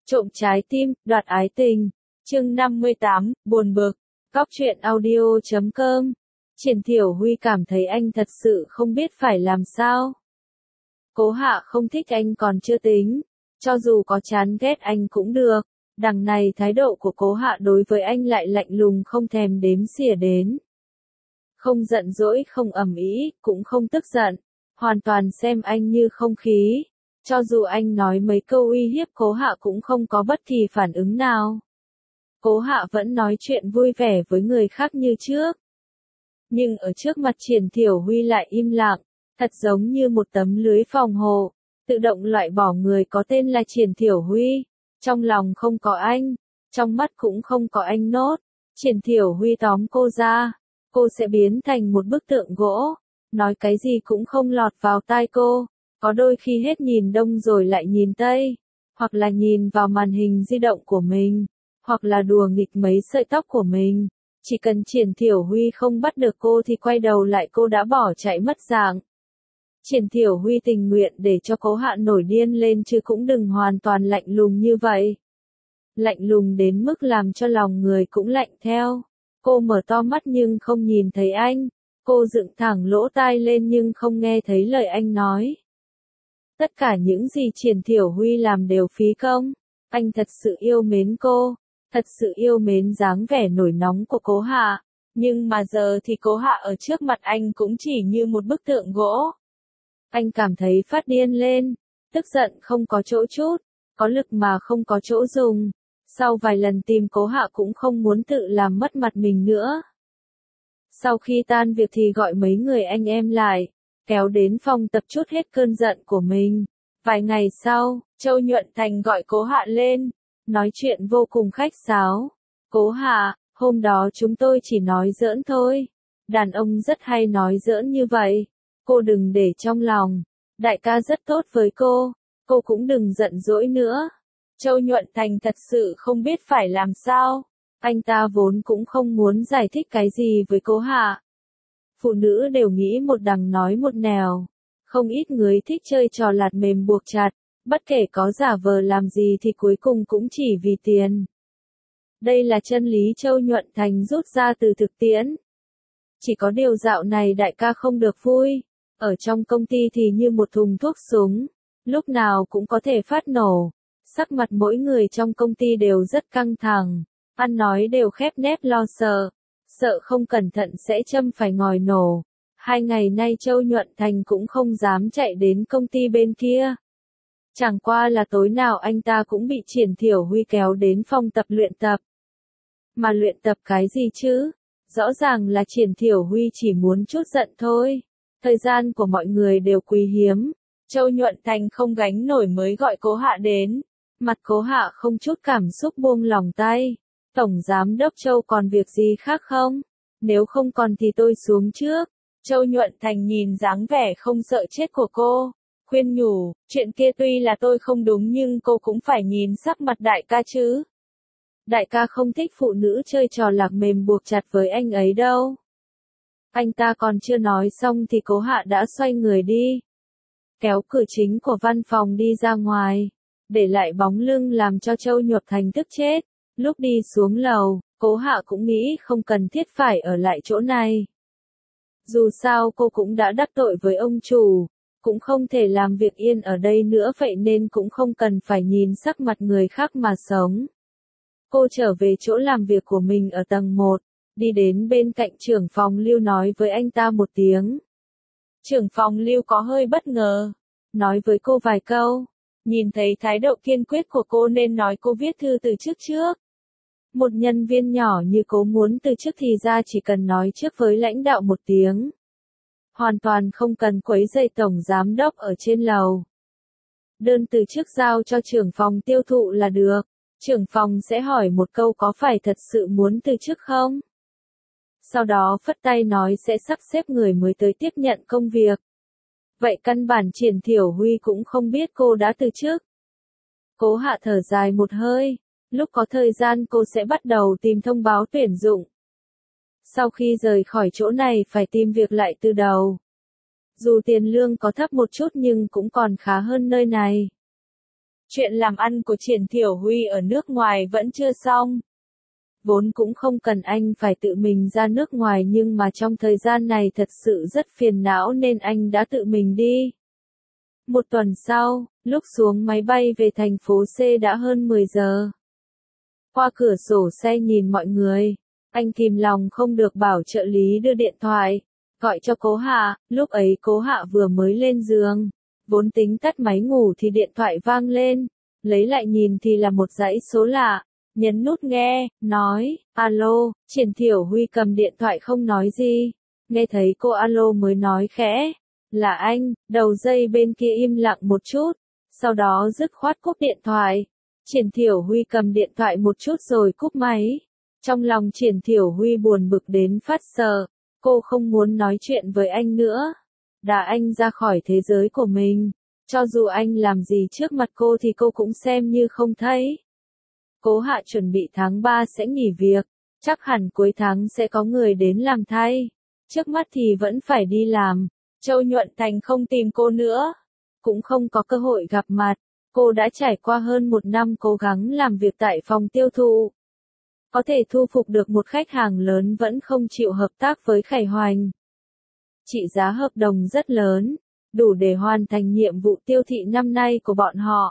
Trộm trái tim, đoạt ái tình. Chương 58, buồn bực. Cóc truyện audio.com. Triển Thiểu Huy cảm thấy anh thật sự không biết phải làm sao. Cố Hạ không thích anh còn chưa tính, cho dù có chán ghét anh cũng được. Đằng này thái độ của Cố Hạ đối với anh lại lạnh lùng không thèm đếm xỉa đến. Không giận dỗi, không ầm ĩ, cũng không tức giận, hoàn toàn xem anh như không khí. Cho dù anh nói mấy câu uy hiếp Cố Hạ cũng không có bất kỳ phản ứng nào. Cố Hạ vẫn nói chuyện vui vẻ với người khác như trước. Nhưng ở trước mặt Triển Thiểu Huy lại im lặng, thật giống như một tấm lưới phòng hộ, tự động loại bỏ người có tên là Triển Thiểu Huy. Trong lòng không có anh, trong mắt cũng không có anh nốt. Triển Thiểu Huy tóm cô ra, cô sẽ biến thành một bức tượng gỗ, nói cái gì cũng không lọt vào tai cô. Có đôi khi hết nhìn đông rồi lại nhìn tây, hoặc là nhìn vào màn hình di động của mình, hoặc là đùa nghịch mấy sợi tóc của mình. Chỉ cần Triển Thiểu Huy không bắt được cô thì quay đầu lại cô đã bỏ chạy mất dạng. Triển Thiểu Huy tình nguyện để cho Cố Hạ nổi điên lên chứ cũng đừng hoàn toàn lạnh lùng như vậy. Lạnh lùng đến mức làm cho lòng người cũng lạnh theo. Cô mở to mắt nhưng không nhìn thấy anh. Cô dựng thẳng lỗ tai lên nhưng không nghe thấy lời anh nói. Tất cả những gì Triển Thiểu Huy làm đều phí công. Anh thật sự yêu mến cô, thật sự yêu mến dáng vẻ nổi nóng của Cố Hạ. Nhưng mà giờ thì Cố Hạ ở trước mặt anh cũng chỉ như một bức tượng gỗ. Anh cảm thấy phát điên lên, tức giận không có chỗ chút, có lực mà không có chỗ dùng. Sau vài lần tìm Cố Hạ cũng không muốn tự làm mất mặt mình nữa. Sau khi tan việc thì gọi mấy người anh em lại, kéo đến phòng tập chút hết cơn giận của mình. Vài ngày sau, Châu Nhuận Thành gọi Cố Hạ lên, nói chuyện vô cùng khách sáo. Cố Hạ, hôm đó chúng tôi chỉ nói giỡn thôi. Đàn ông rất hay nói giỡn như vậy. Cô đừng để trong lòng. Đại ca rất tốt với cô cũng đừng giận dỗi nữa. Châu Nhuận Thành thật sự không biết phải làm sao. Anh ta vốn cũng không muốn giải thích cái gì với Cố Hạ. Phụ nữ đều nghĩ một đằng nói một nẻo. Không ít người thích chơi trò lạt mềm buộc chặt, bất kể có giả vờ làm gì thì cuối cùng cũng chỉ vì tiền. Đây là chân lý Châu Nhuận Thành rút ra từ thực tiễn. Chỉ có điều dạo này đại ca không được vui. Ở trong công ty thì như một thùng thuốc súng, lúc nào cũng có thể phát nổ. Sắc mặt mỗi người trong công ty đều rất căng thẳng, ăn nói đều khép nép lo sợ, sợ không cẩn thận sẽ châm phải ngòi nổ. 2 ngày nay Châu Nhuận Thành cũng không dám chạy đến công ty bên kia. Chẳng qua là tối nào anh ta cũng bị Triển Thiểu Huy kéo đến phòng tập luyện tập. Mà luyện tập cái gì chứ? Rõ ràng là Triển Thiểu Huy chỉ muốn chút giận thôi. Thời gian của mọi người đều quý hiếm. Châu Nhuận Thành không gánh nổi mới gọi Cố Hạ đến. Mặt Cố Hạ không chút cảm xúc buông lòng tay. Tổng Giám đốc Châu còn việc gì khác không? Nếu không còn thì tôi xuống trước. Châu Nhuận Thành nhìn dáng vẻ không sợ chết của cô, khuyên nhủ, chuyện kia tuy là tôi không đúng nhưng cô cũng phải nhìn sắc mặt đại ca chứ. Đại ca không thích phụ nữ chơi trò lạc mềm buộc chặt với anh ấy đâu. Anh ta còn chưa nói xong thì Cố Hạ đã xoay người đi. Kéo cửa chính của văn phòng đi ra ngoài, để lại bóng lưng làm cho Châu Nhuận Thành tức chết. Lúc đi xuống lầu, Cố Hạ cũng nghĩ không cần thiết phải ở lại chỗ này. Dù sao cô cũng đã đắc tội với ông chủ, cũng không thể làm việc yên ở đây nữa vậy nên cũng không cần phải nhìn sắc mặt người khác mà sống. Cô trở về chỗ làm việc của mình ở tầng 1, đi đến bên cạnh trưởng phòng Lưu nói với anh ta một tiếng. Trưởng phòng Lưu có hơi bất ngờ, nói với cô vài câu, nhìn thấy thái độ kiên quyết của cô nên nói cô viết thư từ chức trước. Một nhân viên nhỏ như cô muốn từ chức thì ra chỉ cần nói trước với lãnh đạo một tiếng. Hoàn toàn không cần quấy rầy tổng giám đốc ở trên lầu. Đơn từ chức giao cho trưởng phòng tiêu thụ là được. Trưởng phòng sẽ hỏi một câu có phải thật sự muốn từ chức không? Sau đó phất tay nói sẽ sắp xếp người mới tới tiếp nhận công việc. Vậy căn bản Triển Thiểu Huy cũng không biết cô đã từ chức. Cố Hạ thở dài một hơi. Lúc có thời gian cô sẽ bắt đầu tìm thông báo tuyển dụng. Sau khi rời khỏi chỗ này phải tìm việc lại từ đầu. Dù tiền lương có thấp một chút nhưng cũng còn khá hơn nơi này. Chuyện làm ăn của Triển Thiểu Huy ở nước ngoài vẫn chưa xong. Vốn cũng không cần anh phải tự mình ra nước ngoài nhưng mà trong thời gian này thật sự rất phiền não nên anh đã tự mình đi. Một tuần sau, lúc xuống máy bay về thành phố C đã hơn 10 giờ. Qua cửa sổ xe nhìn mọi người, anh kìm lòng không được bảo trợ lý đưa điện thoại, gọi cho Cố Hạ, lúc ấy Cố Hạ vừa mới lên giường. Vốn tính tắt máy ngủ thì điện thoại vang lên, lấy lại nhìn thì là một dãy số lạ, nhấn nút nghe, nói, alo, Triển Thiểu Huy cầm điện thoại không nói gì, nghe thấy cô alo mới nói khẽ, là anh, đầu dây bên kia im lặng một chút, sau đó dứt khoát cúp điện thoại. Triển Thiểu Huy cầm điện thoại một chút rồi cúp máy. Trong lòng Triển Thiểu Huy buồn bực đến phát sợ, cô không muốn nói chuyện với anh nữa. Đá anh ra khỏi thế giới của mình, cho dù anh làm gì trước mặt cô thì cô cũng xem như không thấy. Cố Hạ chuẩn bị tháng 3 sẽ nghỉ việc, chắc hẳn cuối tháng sẽ có người đến làm thay. Trước mắt thì vẫn phải đi làm, Châu Nhuận Thành không tìm cô nữa, cũng không có cơ hội gặp mặt. Cô đã trải qua hơn một năm cố gắng làm việc tại phòng tiêu thụ. Có thể thu phục được một khách hàng lớn vẫn không chịu hợp tác với Khải Hoành. Trị giá hợp đồng rất lớn, đủ để hoàn thành nhiệm vụ tiêu thị năm nay của bọn họ.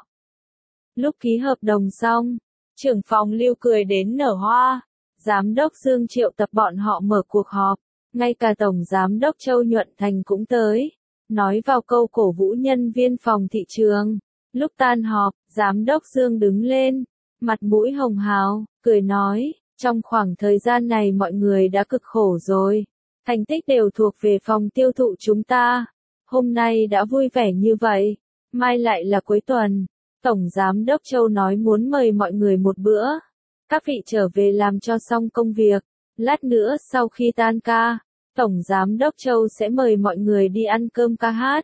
Lúc ký hợp đồng xong, trưởng phòng Lưu cười đến nở hoa. Giám đốc Dương triệu tập bọn họ mở cuộc họp, ngay cả Tổng Giám đốc Châu Nhuận Thành cũng tới, nói vào câu cổ vũ nhân viên phòng thị trường. Lúc tan họp, Giám đốc Dương đứng lên, mặt mũi hồng hào, cười nói, trong khoảng thời gian này mọi người đã cực khổ rồi, thành tích đều thuộc về phòng tiêu thụ chúng ta. Hôm nay đã vui vẻ như vậy, mai lại là cuối tuần. Tổng Giám đốc Châu nói muốn mời mọi người một bữa. Các vị trở về làm cho xong công việc, lát nữa sau khi tan ca, Tổng Giám đốc Châu sẽ mời mọi người đi ăn cơm ca hát.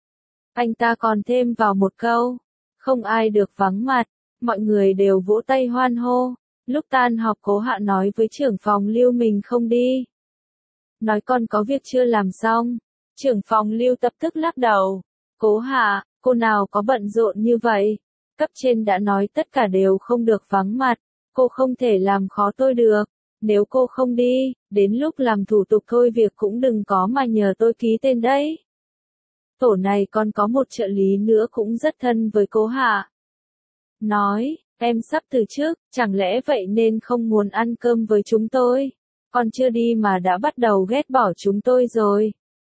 Anh ta còn thêm vào một câu, không ai được vắng mặt, mọi người đều vỗ tay hoan hô. Lúc tan họp Cố Hạ nói với trưởng phòng Lưu mình không đi. Nói con có việc chưa làm xong, trưởng phòng Lưu lập tức lắc đầu. Cố Hạ, cô nào có bận rộn như vậy? Cấp trên đã nói tất cả đều không được vắng mặt, cô không thể làm khó tôi được. Nếu cô không đi, đến lúc làm thủ tục thôi việc cũng đừng có mà nhờ tôi ký tên đấy. Tổ này còn có một trợ lý nữa cũng rất thân với Cố Hạ. Nói, em sắp từ chức, chẳng lẽ vậy nên không muốn ăn cơm với chúng tôi? Còn chưa đi mà đã bắt đầu ghét bỏ chúng tôi rồi.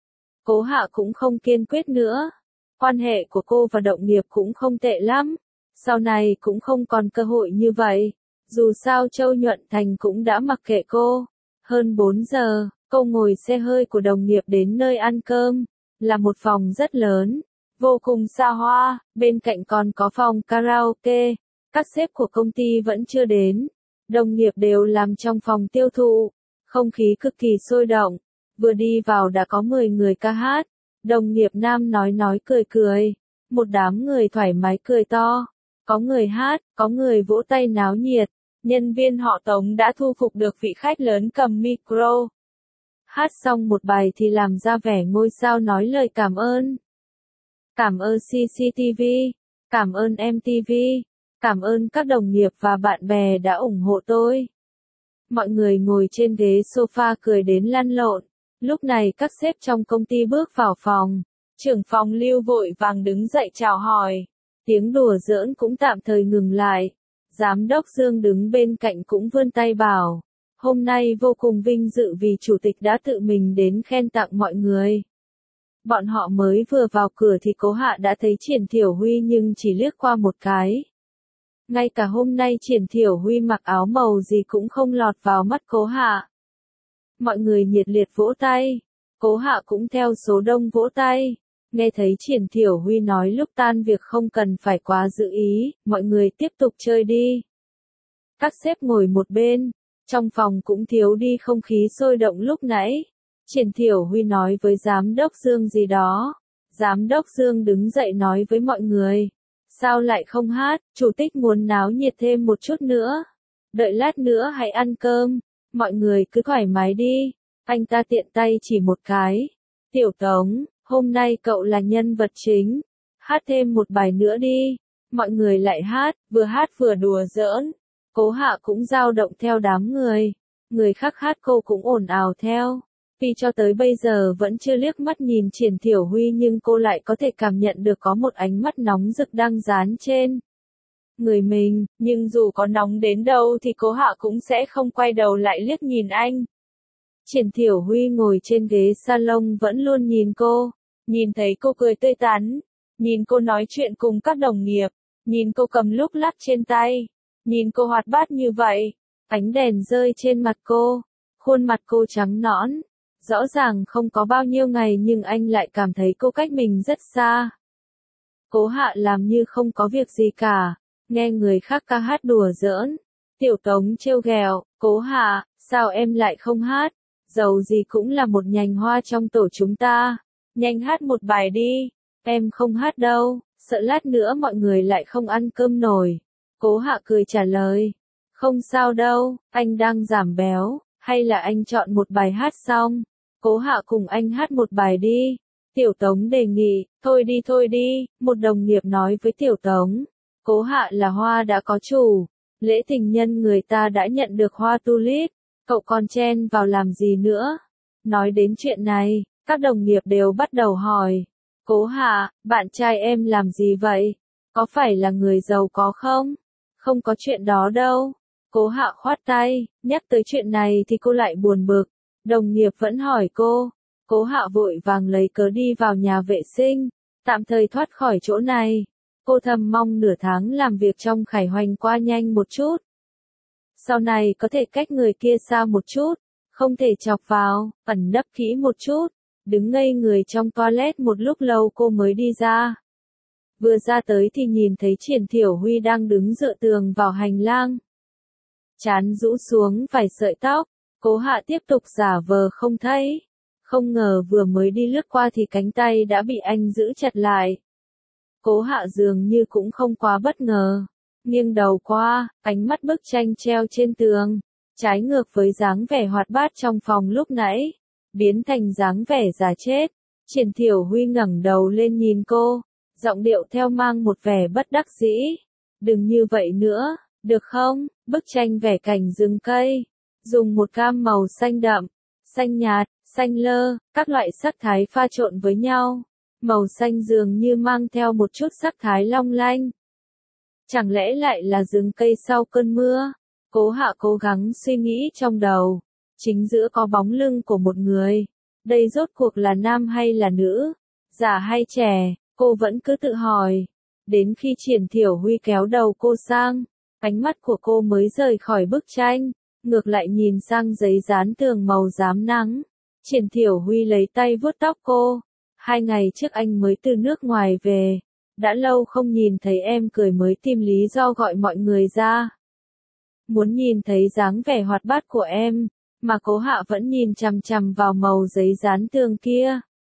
Cố Hạ cũng không kiên quyết nữa. Quan hệ của cô và đồng nghiệp cũng không tệ lắm. Sau này cũng không còn cơ hội như vậy. Dù sao Châu Nhuận Thành cũng đã mặc kệ cô. Hơn 4 giờ, cô ngồi xe hơi của đồng nghiệp đến nơi ăn cơm. Là một phòng rất lớn, vô cùng xa hoa, bên cạnh còn có phòng karaoke. Các sếp của công ty vẫn chưa đến. Đồng nghiệp đều làm trong phòng tiêu thụ. Không khí cực kỳ sôi động. Vừa đi vào đã có 10 người ca hát. Đồng nghiệp nam nói cười cười. Một đám người thoải mái cười to. Có người hát, có người vỗ tay náo nhiệt. Nhân viên họ Tống đã thu phục được vị khách lớn cầm micro. Hát xong một bài thì làm ra vẻ ngôi sao nói lời cảm ơn. Cảm ơn CCTV, cảm ơn MTV, cảm ơn các đồng nghiệp và bạn bè đã ủng hộ tôi. Mọi người ngồi trên ghế sofa cười đến lăn lộn. Lúc này các sếp trong công ty bước vào phòng. Trưởng phòng Lưu vội vàng đứng dậy chào hỏi. Tiếng đùa giỡn cũng tạm thời ngừng lại. Giám đốc Dương đứng bên cạnh cũng vươn tay bảo. Hôm nay vô cùng vinh dự vì chủ tịch đã tự mình đến khen tặng mọi người. Bọn họ mới vừa vào cửa thì Cố Hạ đã thấy Triển Thiểu Huy nhưng chỉ liếc qua một cái. Ngay cả hôm nay Triển Thiểu Huy mặc áo màu gì cũng không lọt vào mắt Cố Hạ. Mọi người nhiệt liệt vỗ tay. Cố Hạ cũng theo số đông vỗ tay. Nghe thấy Triển Thiểu Huy nói lúc tan việc không cần phải quá giữ ý, mọi người tiếp tục chơi đi. Các sếp ngồi một bên. Trong phòng cũng thiếu đi không khí sôi động lúc nãy. Triển Thiểu Huy nói với Giám đốc Dương gì đó. Giám đốc Dương đứng dậy nói với mọi người. Sao lại không hát, chủ tịch muốn náo nhiệt thêm một chút nữa. Đợi lát nữa hãy ăn cơm, mọi người cứ thoải mái đi. Anh ta tiện tay chỉ một cái. Tiểu Tống, hôm nay cậu là nhân vật chính. Hát thêm một bài nữa đi. Mọi người lại hát vừa đùa giỡn. Cố Hạ cũng dao động theo đám người. Người khác hát cô cũng ồn ào theo. Vì cho tới bây giờ vẫn chưa liếc mắt nhìn Triển Thiểu Huy nhưng cô lại có thể cảm nhận được có một ánh mắt nóng rực đang dán trên người mình, nhưng dù có nóng đến đâu thì Cố Hạ cũng sẽ không quay đầu lại liếc nhìn anh. Triển Thiểu Huy ngồi trên ghế salon vẫn luôn nhìn cô, nhìn thấy cô cười tươi tắn, nhìn cô nói chuyện cùng các đồng nghiệp, nhìn cô cầm lúc lắc trên tay, nhìn cô hoạt bát như vậy, ánh đèn rơi trên mặt cô, khuôn mặt cô trắng nõn, rõ ràng không có bao nhiêu ngày nhưng anh lại cảm thấy cô cách mình rất xa. Cố Hạ làm như không có việc gì cả, nghe người khác ca hát đùa giỡn. Tiểu Tống trêu ghẹo, Cố Hạ, sao em lại không hát? Dầu gì cũng là một nhành hoa trong tổ chúng ta. Nhanh hát một bài đi. Em không hát đâu, sợ lát nữa mọi người lại không ăn cơm nổi. Cố Hạ cười trả lời. Không sao đâu, anh đang giảm béo, hay là anh chọn một bài hát xong. Cố Hạ cùng anh hát một bài đi. Tiểu Tống đề nghị, thôi đi, một đồng nghiệp nói với Tiểu Tống. Cố Hạ là hoa đã có chủ, lễ tình nhân người ta đã nhận được hoa tulip, cậu còn chen vào làm gì nữa? Nói đến chuyện này, các đồng nghiệp đều bắt đầu hỏi. Cố Hạ, bạn trai em làm gì vậy? Có phải là người giàu có không? Không có chuyện đó đâu. Cố Hạ khoát tay, nhắc tới chuyện này thì cô lại buồn bực. Đồng nghiệp vẫn hỏi cô. Cố Hạ vội vàng lấy cớ đi vào nhà vệ sinh, tạm thời thoát khỏi chỗ này. Cô thầm mong nửa tháng làm việc trong Khải Hoành qua nhanh một chút. Sau này có thể cách người kia xa một chút, không thể chọc vào, ẩn nấp kỹ một chút. Đứng ngây người trong toilet một lúc lâu cô mới đi ra. Vừa ra tới thì nhìn thấy Triển Thiểu Huy đang đứng dựa tường vào hành lang. Trán rũ xuống vài sợi tóc, Cố Hạ tiếp tục giả vờ không thấy. Không ngờ vừa mới đi lướt qua thì cánh tay đã bị anh giữ chặt lại. Cố Hạ dường như cũng không quá bất ngờ. Nghiêng đầu qua, ánh mắt bức tranh treo trên tường. Trái ngược với dáng vẻ hoạt bát trong phòng lúc nãy. Biến thành dáng vẻ già chết. Triển Thiểu Huy ngẩng đầu lên nhìn cô. Giọng điệu theo mang một vẻ bất đắc dĩ. Đừng như vậy nữa, được không? Bức tranh vẽ cảnh rừng cây. Dùng một gam màu xanh đậm, xanh nhạt, xanh lơ, các loại sắc thái pha trộn với nhau. Màu xanh dường như mang theo một chút sắc thái long lanh. Chẳng lẽ lại là rừng cây sau cơn mưa? Cố Hạ cố gắng suy nghĩ trong đầu. Chính giữa có bóng lưng của một người. Đây rốt cuộc là nam hay là nữ? Già hay trẻ? Cô vẫn cứ tự hỏi. Đến khi Triển Thiểu Huy kéo đầu cô sang, ánh mắt của cô mới rời khỏi bức tranh, ngược lại nhìn sang giấy dán tường màu rám nắng. Triển Thiểu Huy lấy tay vuốt tóc cô. 2 ngày trước anh mới từ nước ngoài về. Đã lâu không nhìn thấy em cười mới tìm lý do gọi mọi người ra. Muốn nhìn thấy dáng vẻ hoạt bát của em, mà Cố Hạ vẫn nhìn chằm chằm vào màu giấy dán tường kia.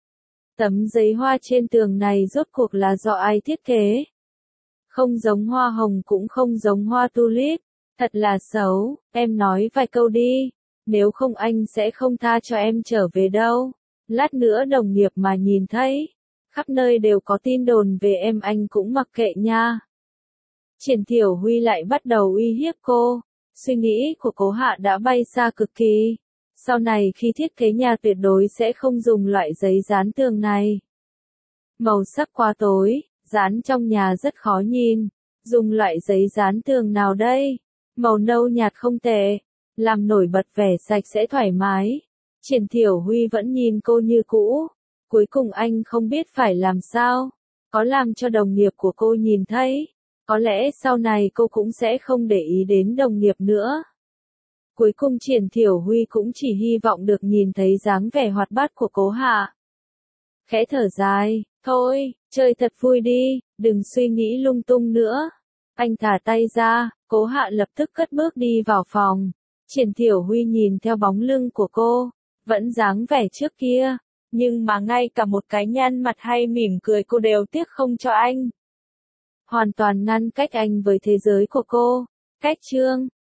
Tấm giấy hoa trên tường này rốt cuộc là do ai thiết kế? Không giống hoa hồng cũng không giống hoa tulip. Thật là xấu, em nói vài câu đi. Nếu không anh sẽ không tha cho em trở về đâu. Lát nữa đồng nghiệp mà nhìn thấy. Khắp nơi đều có tin đồn về em anh cũng mặc kệ nha. Triển Thiểu Huy lại bắt đầu uy hiếp cô. Suy nghĩ của Cố Hạ đã bay xa cực kỳ. Sau này khi thiết kế nhà tuyệt đối sẽ không dùng loại giấy dán tường này. Màu sắc quá tối, dán trong nhà rất khó nhìn. Dùng loại giấy dán tường nào đây? Màu nâu nhạt không tệ. Làm nổi bật vẻ sạch sẽ thoải mái. Triển Thiểu Huy vẫn nhìn cô như cũ. Cuối cùng anh không biết phải làm sao. Có làm cho đồng nghiệp của cô nhìn thấy. Có lẽ sau này cô cũng sẽ không để ý đến đồng nghiệp nữa. Cuối cùng Triển Thiểu Huy cũng chỉ hy vọng được nhìn thấy dáng vẻ hoạt bát của Cố Hạ. Khẽ thở dài, thôi, chơi thật vui đi, đừng suy nghĩ lung tung nữa. Anh thả tay ra, Cố Hạ lập tức cất bước đi vào phòng. Triển Thiểu Huy nhìn theo bóng lưng của cô, vẫn dáng vẻ trước kia, nhưng mà ngay cả một cái nhăn mặt hay mỉm cười cô đều tiếc không cho anh. Hoàn toàn ngăn cách anh với thế giới của cô. Cách chương